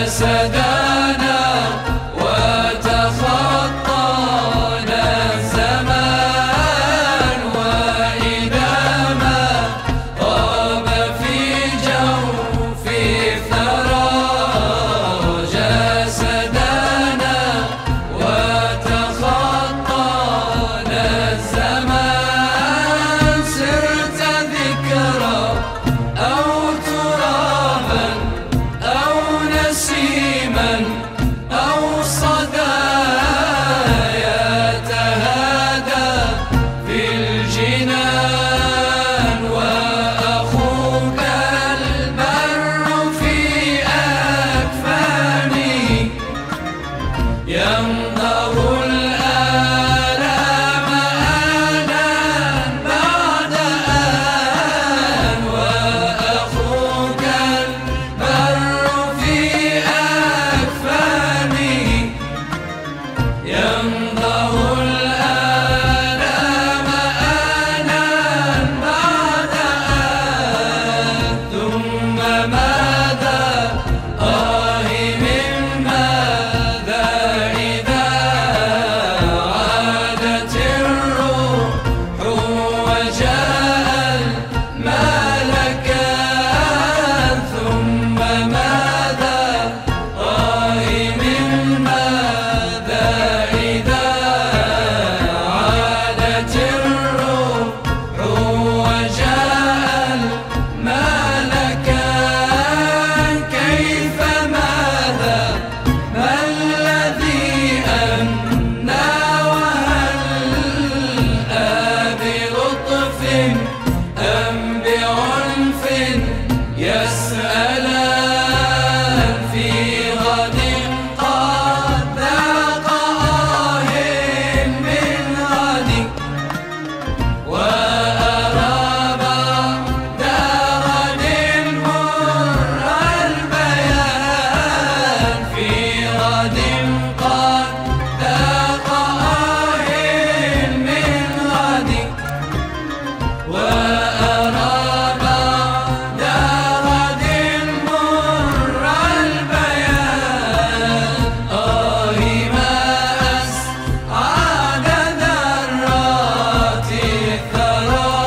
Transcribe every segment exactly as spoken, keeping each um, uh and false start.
جسدنا وتخطانا الزمان، وإذا ما غاب في جوف الثرى جسدنا وتخطانا الزمان، صرت ذكرى أو ترابا أو نسيما أو صدى يتهادى في الجنان، وأخوك البر في أكفاني يمضغ الآلام آنا بعد آن، وأخوك البر في أكفاني يمضغ الآلام آنا بعد آن. ثم ماذا آه من ماذا إذا عادت الروح وجاء الملكان. ثم ماذا آه من ماذا إذا عادت الروح وجاء الملكان. كيف ماذا ما الذي أمنى، وهل بلطف أم بعنف يسألان في غد قد ذاق آه من غد، وأرى بعد غد مر البيان في غد قد ذاق آه من غد، وأرى بعد غد مر البيان. آه ما أسعد ذرات الثرى،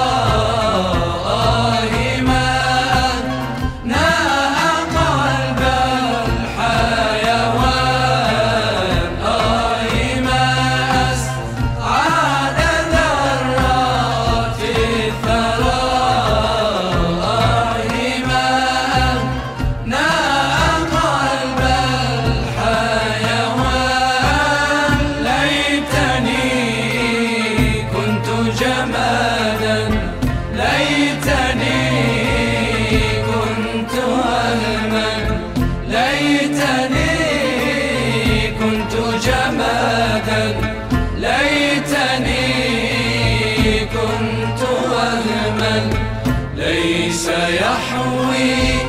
آه ما أهنأ قلب الحيوان، آه ما أسعد ذرات الثرى، آه ما أهنأ قلب الحيوان. ليتني كنت جمادا، ليتني كنت وهما، ليتني كنت جمادا، ليتني كنت وهما ليس يحوي